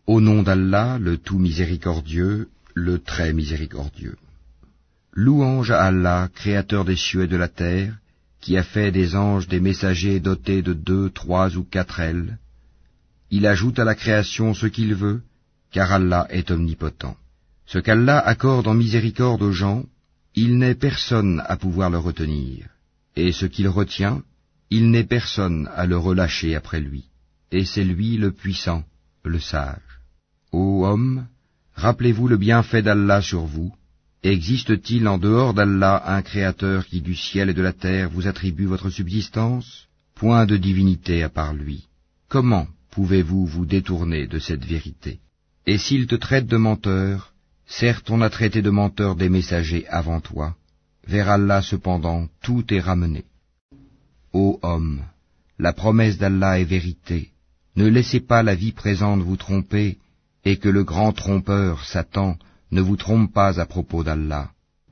Au nom d'Allah, le tout miséricordieux, le très miséricordieux. Louange à Allah, créateur des cieux et de la terre, qui a fait des anges des messagers dotés de 2, 3 ou 4 ailes. Il ajoute à la création ce qu'il veut, car Allah est omnipotent. Ce qu'Allah accorde en miséricorde aux gens, il n'est personne à pouvoir le retenir. Et ce qu'il retient, il n'est personne à le relâcher après lui. Et c'est lui le puissant, le sage. Ô hommes, rappelez-vous le bienfait d'Allah sur vous. Existe-t-il en dehors d'Allah un créateur qui du ciel et de la terre vous attribue votre subsistance? Point de divinité à part lui. Comment pouvez-vous vous détourner de cette vérité? Et s'il te traite de menteur, certes on a traité de menteur des messagers avant toi. Vers Allah cependant tout est ramené. Ô hommes, la promesse d'Allah est vérité. Ne laissez pas la vie présente vous tromper, et que le grand trompeur, Satan, ne vous trompe pas à propos d'Allah.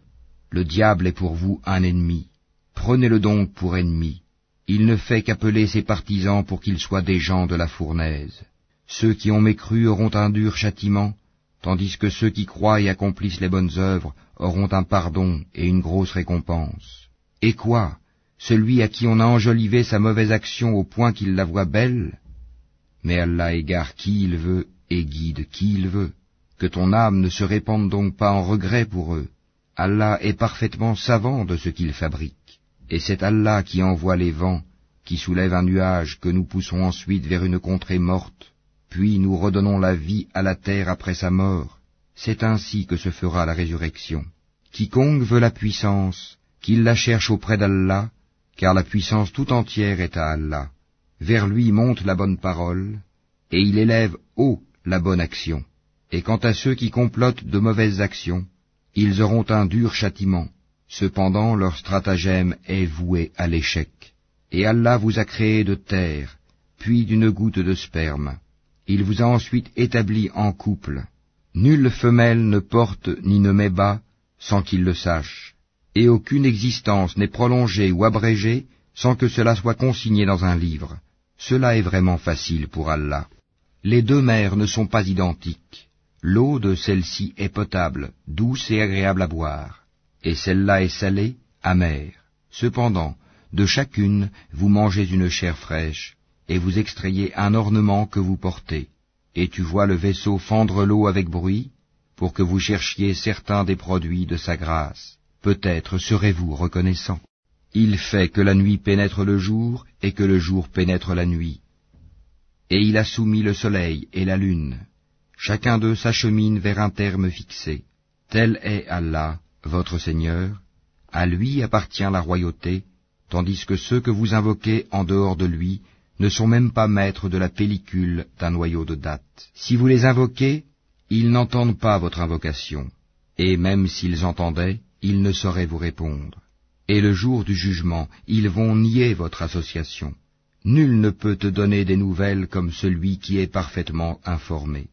Le diable est pour vous un ennemi. Prenez-le donc pour ennemi. Il ne fait qu'appeler ses partisans pour qu'ils soient des gens de la fournaise. Ceux qui ont mécru auront un dur châtiment, tandis que ceux qui croient et accomplissent les bonnes œuvres auront un pardon et une grosse récompense. Et quoi? Celui à qui on a enjolivé sa mauvaise action au point qu'il la voit belle? Mais Allah égare qui il veut et guide qui il veut. Que ton âme ne se répande donc pas en regret pour eux. Allah est parfaitement savant de ce qu'il fabrique. Et c'est Allah qui envoie les vents, qui soulève un nuage que nous poussons ensuite vers une contrée morte, puis nous redonnons la vie à la terre après sa mort. C'est ainsi que se fera la résurrection. Quiconque veut la puissance, qu'il la cherche auprès d'Allah, car la puissance tout entière est à Allah. Vers lui monte la bonne parole, et il élève haut la bonne action. Et quant à ceux qui complotent de mauvaises actions, ils auront un dur châtiment. Cependant leur stratagème est voué à l'échec. Et Allah vous a créé de terre, puis d'une goutte de sperme. Il vous a ensuite établi en couple. Nulle femelle ne porte ni ne met bas sans qu'il le sache. Et aucune existence n'est prolongée ou abrégée sans que cela soit consigné dans un livre. Cela est vraiment facile pour Allah. Les deux mers ne sont pas identiques. L'eau de celle-ci est potable, douce et agréable à boire, et celle-là est salée, amère. Cependant, de chacune, vous mangez une chair fraîche, et vous extrayez un ornement que vous portez. Et tu vois le vaisseau fendre l'eau avec bruit, pour que vous cherchiez certains des produits de sa grâce. Peut-être serez-vous reconnaissant. Il fait que la nuit pénètre le jour, et que le jour pénètre la nuit. Et il a soumis le soleil et la lune. Chacun d'eux s'achemine vers un terme fixé. Tel est Allah, votre Seigneur. À lui appartient la royauté, tandis que ceux que vous invoquez en dehors de lui ne sont même pas maîtres de la pellicule d'un noyau de date. Si vous les invoquez, ils n'entendent pas votre invocation, et même s'ils entendaient, ils ne sauraient vous répondre. Et le jour du jugement, ils vont nier votre association. Nul ne peut te donner des nouvelles comme celui qui est parfaitement informé.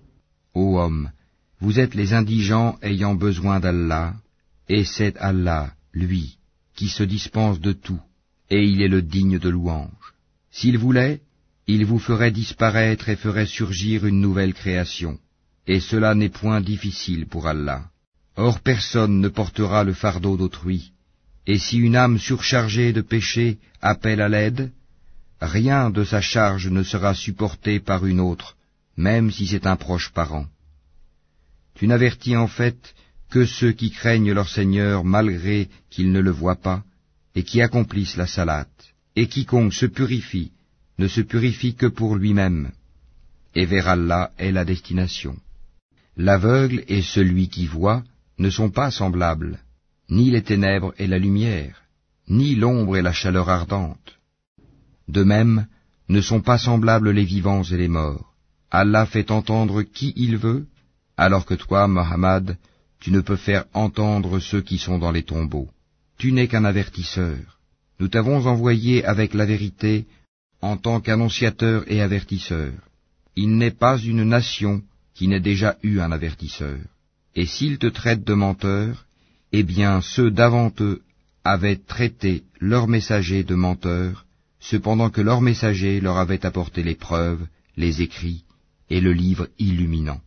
Ô homme, vous êtes les indigents ayant besoin d'Allah, et c'est Allah, lui, qui se dispense de tout, et il est le digne de louange. S'il voulait, il vous ferait disparaître et ferait surgir une nouvelle création, et cela n'est point difficile pour Allah. Or personne ne portera le fardeau d'autrui, et si une âme surchargée de péché appelle à l'aide, rien de sa charge ne sera supporté par une autre, même si c'est un proche parent. Tu n'avertis en fait que ceux qui craignent leur Seigneur malgré qu'ils ne le voient pas, et qui accomplissent la salate. Et quiconque se purifie, ne se purifie que pour lui-même, et vers Allah est la destination. L'aveugle et celui qui voit ne sont pas semblables, ni les ténèbres et la lumière, ni l'ombre et la chaleur ardente. De même, ne sont pas semblables les vivants et les morts. Allah fait entendre qui il veut, alors que toi, Mohammed, tu ne peux faire entendre ceux qui sont dans les tombeaux. Tu n'es qu'un avertisseur. Nous t'avons envoyé avec la vérité en tant qu'annonciateur et avertisseur. Il n'est pas une nation qui n'ait déjà eu un avertisseur. Et s'ils te traitent de menteur, eh bien ceux d'avant eux avaient traité leurs messagers de menteurs, cependant que leurs messagers leur avaient apporté les preuves, les écrits et le livre illuminant.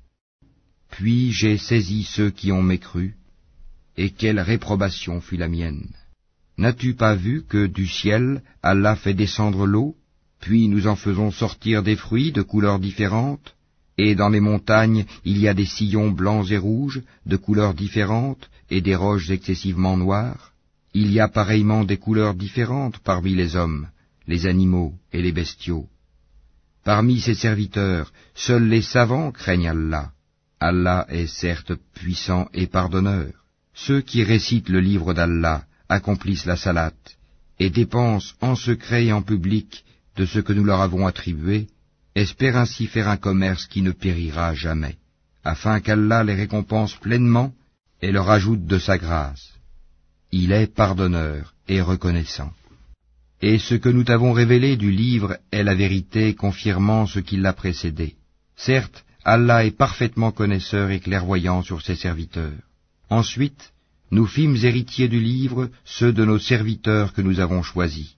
Puis j'ai saisi ceux qui ont mécru, et quelle réprobation fut la mienne. N'as-tu pas vu que du ciel Allah fait descendre l'eau, puis nous en faisons sortir des fruits de couleurs différentes, et dans les montagnes il y a des sillons blancs et rouges, de couleurs différentes, et des roches excessivement noires? Il y a pareillement des couleurs différentes parmi les hommes, les animaux et les bestiaux. Parmi ses serviteurs, seuls les savants craignent Allah. Allah est certes puissant et pardonneur. Ceux qui récitent le livre d'Allah accomplissent la salate, et dépensent en secret et en public de ce que nous leur avons attribué, espèrent ainsi faire un commerce qui ne périra jamais, afin qu'Allah les récompense pleinement et leur ajoute de sa grâce. Il est pardonneur et reconnaissant. Et ce que nous t'avons révélé du livre est la vérité confirmant ce qui l'a précédé. Certes, Allah est parfaitement connaisseur et clairvoyant sur ses serviteurs. Ensuite, nous fîmes héritiers du livre ceux de nos serviteurs que nous avons choisis.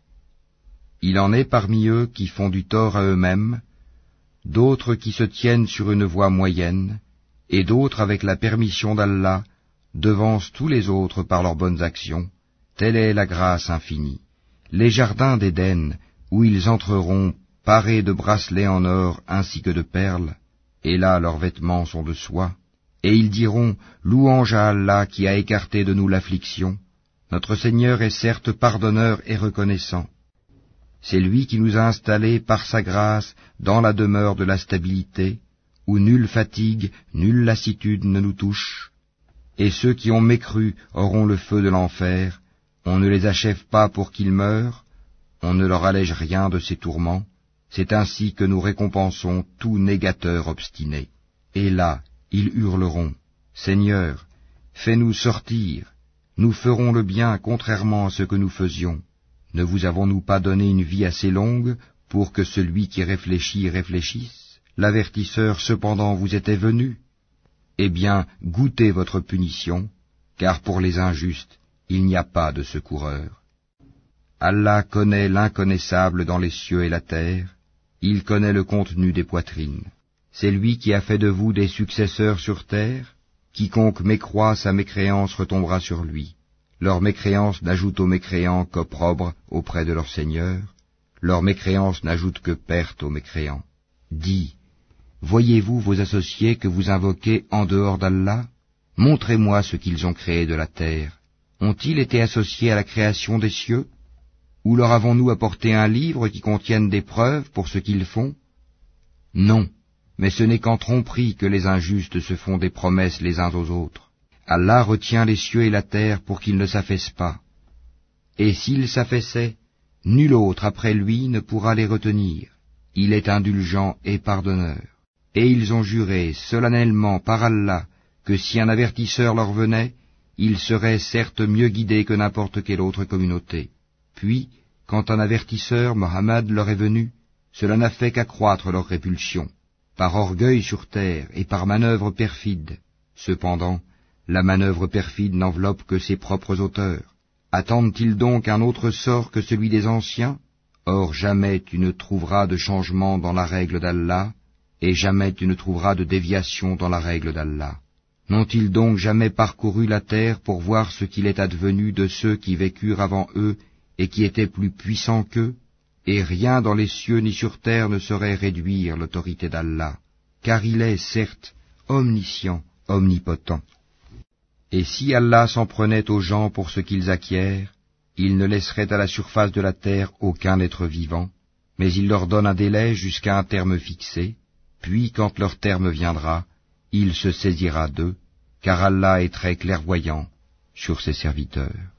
Il en est parmi eux qui font du tort à eux-mêmes, d'autres qui se tiennent sur une voie moyenne, et d'autres avec la permission d'Allah devancent tous les autres par leurs bonnes actions. Telle est la grâce infinie. Les jardins d'Éden, où ils entreront parés de bracelets en or ainsi que de perles, et là leurs vêtements sont de soie, et ils diront, louange à Allah qui a écarté de nous l'affliction. Notre Seigneur est certes pardonneur et reconnaissant. C'est lui qui nous a installés par sa grâce dans la demeure de la stabilité, où nulle fatigue, nulle lassitude ne nous touche. Et ceux qui ont mécru auront le feu de l'enfer. On ne les achève pas pour qu'ils meurent, on ne leur allège rien de ces tourments. C'est ainsi que nous récompensons tout négateur obstiné. Et là, ils hurleront, Seigneur, fais-nous sortir, nous ferons le bien contrairement à ce que nous faisions. Ne vous avons-nous pas donné une vie assez longue pour que celui qui réfléchit réfléchisse? L'avertisseur cependant vous était venu. Eh bien, goûtez votre punition, car pour les injustes, il n'y a pas de secoureur. Allah connaît l'inconnaissable dans les cieux et la terre, il connaît le contenu des poitrines. C'est lui qui a fait de vous des successeurs sur terre. Quiconque mécroit, sa mécréance retombera sur lui. Leur mécréance n'ajoute aux mécréants qu'opprobre auprès de leur Seigneur. Leur mécréance n'ajoute que perte aux mécréants. Dis, voyez-vous vos associés que vous invoquez en dehors d'Allah? Montrez-moi ce qu'ils ont créé de la terre. Ont-ils été associés à la création des cieux? Ou leur avons-nous apporté un livre qui contienne des preuves pour ce qu'ils font? Non, mais ce n'est qu'en tromperie que les injustes se font des promesses les uns aux autres. Allah retient les cieux et la terre pour qu'ils ne s'affaissent pas. Et s'ils s'affaissaient, nul autre après lui ne pourra les retenir. Il est indulgent et pardonneur. Et ils ont juré solennellement par Allah que si un avertisseur leur venait, ils seraient certes mieux guidés que n'importe quelle autre communauté. Puis, quand un avertisseur, Mohammed, leur est venu, cela n'a fait qu'accroître leur répulsion, par orgueil sur terre et par manœuvre perfide. Cependant, la manœuvre perfide n'enveloppe que ses propres auteurs. Attendent-ils donc un autre sort que celui des anciens? Or jamais tu ne trouveras de changement dans la règle d'Allah, et jamais tu ne trouveras de déviation dans la règle d'Allah. N'ont-ils donc jamais parcouru la terre pour voir ce qu'il est advenu de ceux qui vécurent avant eux et qui étaient plus puissants qu'eux? Et rien dans les cieux ni sur terre ne saurait réduire l'autorité d'Allah, car il est, certes, omniscient, omnipotent. Et si Allah s'en prenait aux gens pour ce qu'ils acquièrent, il ne laisserait à la surface de la terre aucun être vivant, mais il leur donne un délai jusqu'à un terme fixé, puis quand leur terme viendra, il se saisira d'eux, car Allah est très clairvoyant sur ses serviteurs.